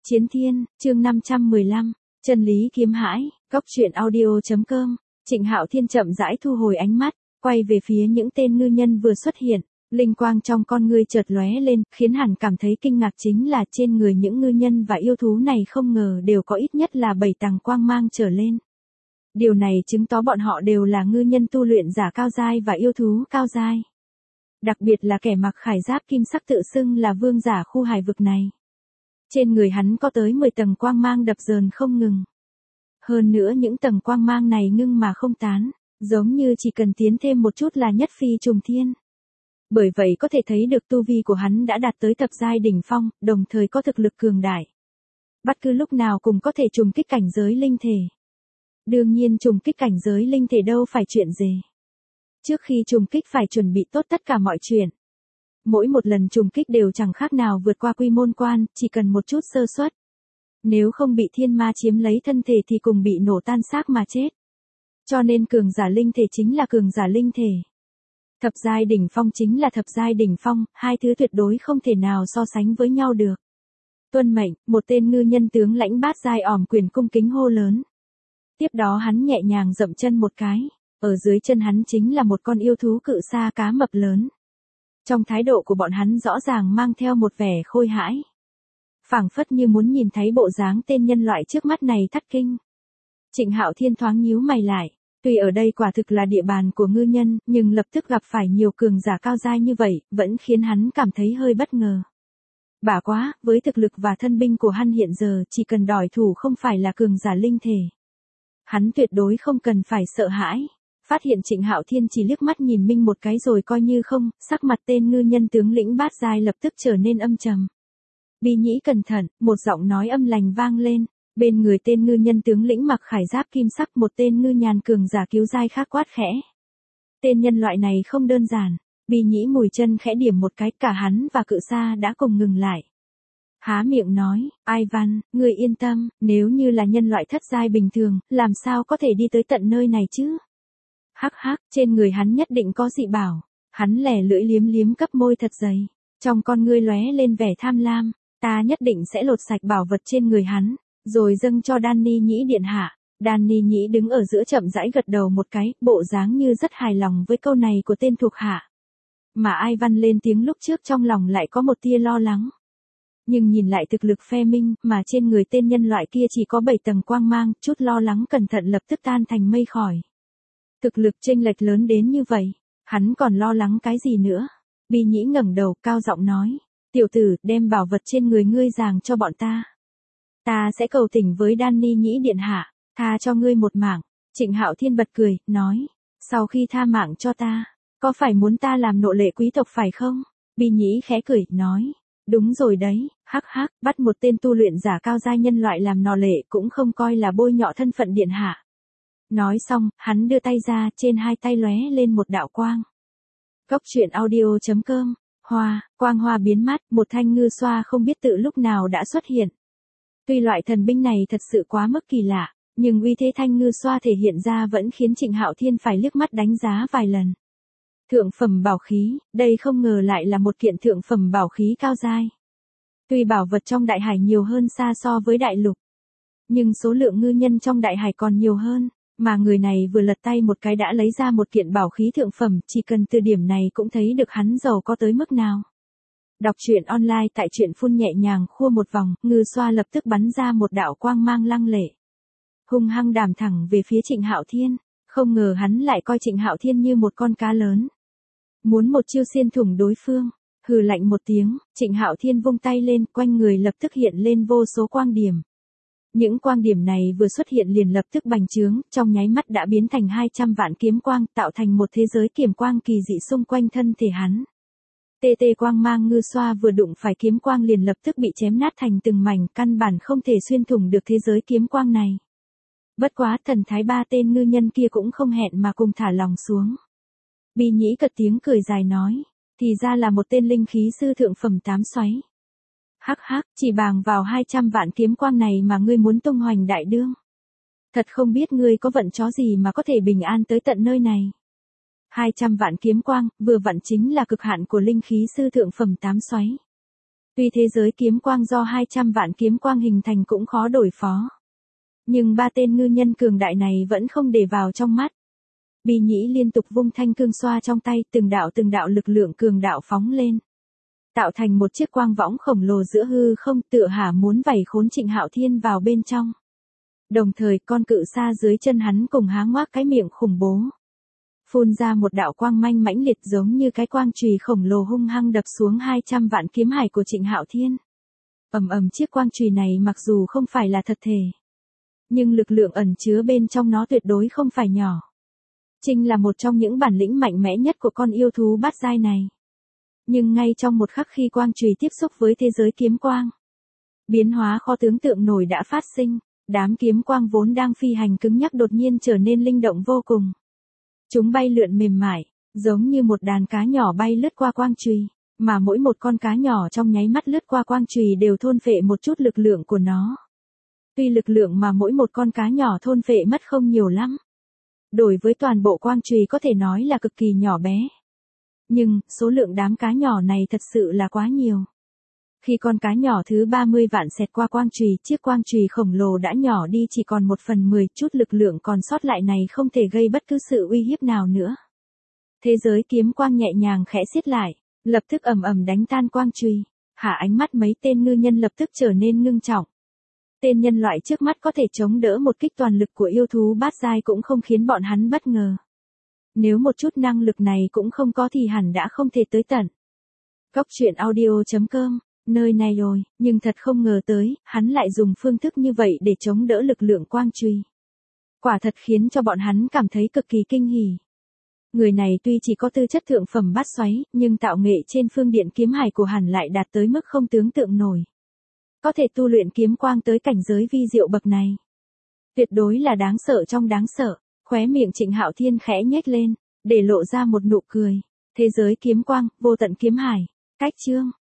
Chiến Thiên, chương 515, chân lý kiếm hãi, góc truyện audio.com. Trịnh Hạo Thiên chậm rãi thu hồi ánh mắt, quay về phía những tên ngư nhân vừa xuất hiện, linh quang trong con ngươi chợt lóe lên, khiến hắn cảm thấy kinh ngạc chính là trên người những ngư nhân và yêu thú này không ngờ đều có ít nhất là 7 tầng quang mang trở lên. Điều này chứng tỏ bọn họ đều là ngư nhân tu luyện giả cao giai và yêu thú cao giai. Đặc biệt là kẻ mặc khải giáp kim sắc tự xưng là vương giả khu hải vực này. Trên người hắn có tới 10 tầng quang mang đập dờn không ngừng. Hơn nữa những tầng quang mang này ngưng mà không tán, giống như chỉ cần tiến thêm một chút là nhất phi trùng thiên. Bởi vậy có thể thấy được tu vi của hắn đã đạt tới thập giai đỉnh phong, đồng thời có thực lực cường đại. Bất cứ lúc nào cũng có thể trùng kích cảnh giới linh thể. Đương nhiên trùng kích cảnh giới linh thể đâu phải chuyện gì. Trước khi trùng kích phải chuẩn bị tốt tất cả mọi chuyện. Mỗi một lần trùng kích đều chẳng khác nào vượt qua quy môn quan, chỉ cần một chút sơ suất. Nếu không bị thiên ma chiếm lấy thân thể thì cùng bị nổ tan xác mà chết. Cho nên cường giả linh thể chính là cường giả linh thể. Thập giai đỉnh phong chính là thập giai đỉnh phong, hai thứ tuyệt đối không thể nào so sánh với nhau được. Tuân mệnh, một tên ngư nhân tướng lãnh bát giai ỏm quyền cung kính hô lớn. Tiếp đó hắn nhẹ nhàng dậm chân một cái, ở dưới chân hắn chính là một con yêu thú cự sa cá mập lớn. Trong thái độ của bọn hắn rõ ràng mang theo một vẻ khôi hãi. Phảng phất như muốn nhìn thấy bộ dáng tên nhân loại trước mắt này thất kinh. Trịnh Hạo Thiên thoáng nhíu mày lại, tuy ở đây quả thực là địa bàn của ngư nhân, nhưng lập tức gặp phải nhiều cường giả cao giai như vậy, vẫn khiến hắn cảm thấy hơi bất ngờ. Bả quá, với thực lực và thân binh của hắn hiện giờ chỉ cần đòi thủ không phải là cường giả linh thể. Hắn tuyệt đối không cần phải sợ hãi. Phát hiện Trịnh Hạo Thiên chỉ liếc mắt nhìn Minh một cái rồi coi như không, sắc mặt tên ngư nhân tướng lĩnh bát giai lập tức trở nên âm trầm. Bi nhĩ cẩn thận, một giọng nói âm lành vang lên, bên người tên ngư nhân tướng lĩnh mặc khải giáp kim sắc một tên ngư nhàn cường giả cứu giai khác quát khẽ. Tên nhân loại này không đơn giản, Bi nhĩ mùi chân khẽ điểm một cái, cả hắn và cự sa đã cùng ngừng lại. Há miệng nói, Ai Văn, ngươi yên tâm, nếu như là nhân loại thất giai bình thường, làm sao có thể đi tới tận nơi này chứ? Hắc hắc, trên người hắn nhất định có dị bảo. Hắn lẻ lưỡi liếm liếm cấp môi thật dày. Trong con ngươi lóe lên vẻ tham lam. Ta nhất định sẽ lột sạch bảo vật trên người hắn. Rồi dâng cho Danny Nhĩ điện hạ. Danny Nhĩ đứng ở giữa chậm rãi gật đầu một cái. Bộ dáng như rất hài lòng với câu này của tên thuộc hạ. Mà Ai Văn lên tiếng lúc trước trong lòng lại có một tia lo lắng. Nhưng nhìn lại thực lực phe minh mà trên người tên nhân loại kia chỉ có 7 tầng quang mang. Chút lo lắng cẩn thận lập tức tan thành mây khói. Thực lực chênh lệch lớn đến như vậy, hắn còn lo lắng cái gì nữa? Bi nhĩ ngẩng đầu cao giọng nói, tiểu tử, đem bảo vật trên người ngươi giàng cho bọn ta. Ta sẽ cầu tình với Danny Nhĩ điện hạ, tha cho ngươi một mạng. Trịnh Hạo Thiên bật cười, nói, sau khi tha mạng cho ta, có phải muốn ta làm nô lệ quý tộc phải không? Bi nhĩ khẽ cười, nói, đúng rồi đấy, hắc hắc, bắt một tên tu luyện giả cao giai nhân loại làm nô lệ cũng không coi là bôi nhọ thân phận điện hạ. Nói xong, hắn đưa tay ra, trên hai tay lóe lên một đạo quang. Góc truyện audio.com, quang hoa biến mất, một thanh ngư xoa không biết tự lúc nào đã xuất hiện. Tuy loại thần binh này thật sự quá mức kỳ lạ, nhưng uy thế thanh ngư xoa thể hiện ra vẫn khiến Trịnh Hạo Thiên phải liếc mắt đánh giá vài lần. Thượng phẩm bảo khí, đây không ngờ lại là một kiện thượng phẩm bảo khí cao giai. Tuy bảo vật trong đại hải nhiều hơn xa so với đại lục, nhưng số lượng ngư nhân trong đại hải còn nhiều hơn. Mà người này vừa lật tay một cái đã lấy ra một kiện bảo khí thượng phẩm, chỉ cần từ điểm này cũng thấy được hắn giàu có tới mức nào. Đọc truyện online tại truyện phun nhẹ nhàng khua một vòng, ngư xoa lập tức bắn ra một đạo quang mang lăng lệ. Hung hăng đàm thẳng về phía Trịnh Hạo Thiên, không ngờ hắn lại coi Trịnh Hạo Thiên như một con cá lớn. Muốn một chiêu xiên thủng đối phương, hừ lạnh một tiếng, Trịnh Hạo Thiên vung tay lên, quanh người lập tức hiện lên vô số quang điểm. Những quang điểm này vừa xuất hiện liền lập tức bành trướng, trong nháy mắt đã biến thành 200 vạn kiếm quang, tạo thành một thế giới kiếm quang kỳ dị xung quanh thân thể hắn. Tê tê quang mang ngư xoa vừa đụng phải kiếm quang liền lập tức bị chém nát thành từng mảnh, căn bản không thể xuyên thủng được thế giới kiếm quang này. Bất quá thần thái ba tên ngư nhân kia cũng không hẹn mà cùng thả lòng xuống. Bi nhĩ cất tiếng cười dài nói, thì ra là một tên linh khí sư thượng phẩm 8 xoáy. Hắc hắc, chỉ bằng vào 200 vạn kiếm quang này mà ngươi muốn tung hoành đại đương. Thật không biết ngươi có vận chó gì mà có thể bình an tới tận nơi này. 200 vạn kiếm quang, vừa vặn chính là cực hạn của linh khí sư thượng phẩm 8 xoáy. Tuy thế giới kiếm quang do 200 vạn kiếm quang hình thành cũng khó đối phó. Nhưng ba tên ngư nhân cường đại này vẫn không để vào trong mắt. Bì Nhĩ liên tục vung thanh cương xoa trong tay, từng đạo lực lượng cường đạo phóng lên. Tạo thành một chiếc quang võng khổng lồ giữa hư không, tựa hả muốn vảy khốn Trịnh Hạo Thiên vào bên trong. Đồng thời con cự sa dưới chân hắn cùng há ngoác cái miệng khủng bố. Phun ra một đạo quang manh mãnh liệt giống như cái quang chùy khổng lồ hung hăng đập xuống 200 vạn kiếm hải của Trịnh Hạo Thiên. Ầm ầm, chiếc quang chùy này mặc dù không phải là thật thể, nhưng lực lượng ẩn chứa bên trong nó tuyệt đối không phải nhỏ. Trinh là một trong những bản lĩnh mạnh mẽ nhất của con yêu thú bát giai này. Nhưng ngay trong một khắc khi quang chùy tiếp xúc với thế giới kiếm quang, biến hóa khó tưởng tượng nổi đã phát sinh, đám kiếm quang vốn đang phi hành cứng nhắc đột nhiên trở nên linh động vô cùng. Chúng bay lượn mềm mại, giống như một đàn cá nhỏ bay lướt qua quang chùy, mà mỗi một con cá nhỏ trong nháy mắt lướt qua quang chùy đều thôn phệ một chút lực lượng của nó. Tuy lực lượng mà mỗi một con cá nhỏ thôn phệ mất không nhiều lắm, đối với toàn bộ quang chùy có thể nói là cực kỳ nhỏ bé. Nhưng, số lượng đám cá nhỏ này thật sự là quá nhiều. Khi con cá nhỏ thứ 30 vạn xẹt qua quang chùy, chiếc quang chùy khổng lồ đã nhỏ đi chỉ còn 1/10, chút lực lượng còn sót lại này không thể gây bất cứ sự uy hiếp nào nữa. Thế giới kiếm quang nhẹ nhàng khẽ siết lại, lập tức ầm ầm đánh tan quang chùy. Ánh mắt mấy tên ngư nhân lập tức trở nên ngưng trọng. Tên nhân loại trước mắt có thể chống đỡ một kích toàn lực của yêu thú bát giai cũng không khiến bọn hắn bất ngờ. Nếu một chút năng lực này cũng không có thì hẳn đã không thể tới tận. Góc truyện audio.com, nơi này rồi, nhưng thật không ngờ tới, hắn lại dùng phương thức như vậy để chống đỡ lực lượng quang chùy. Quả thật khiến cho bọn hắn cảm thấy cực kỳ kinh hỉ. Người này tuy chỉ có tư chất thượng phẩm bát xoáy, nhưng tạo nghệ trên phương điện kiếm hải của hắn lại đạt tới mức không tưởng tượng nổi. Có thể tu luyện kiếm quang tới cảnh giới vi diệu bậc này. Tuyệt đối là đáng sợ trong đáng sợ. Khóe miệng Trịnh Hạo Thiên khẽ nhếch lên, để lộ ra một nụ cười. Thế giới kiếm quang, vô tận kiếm hải. Cách chương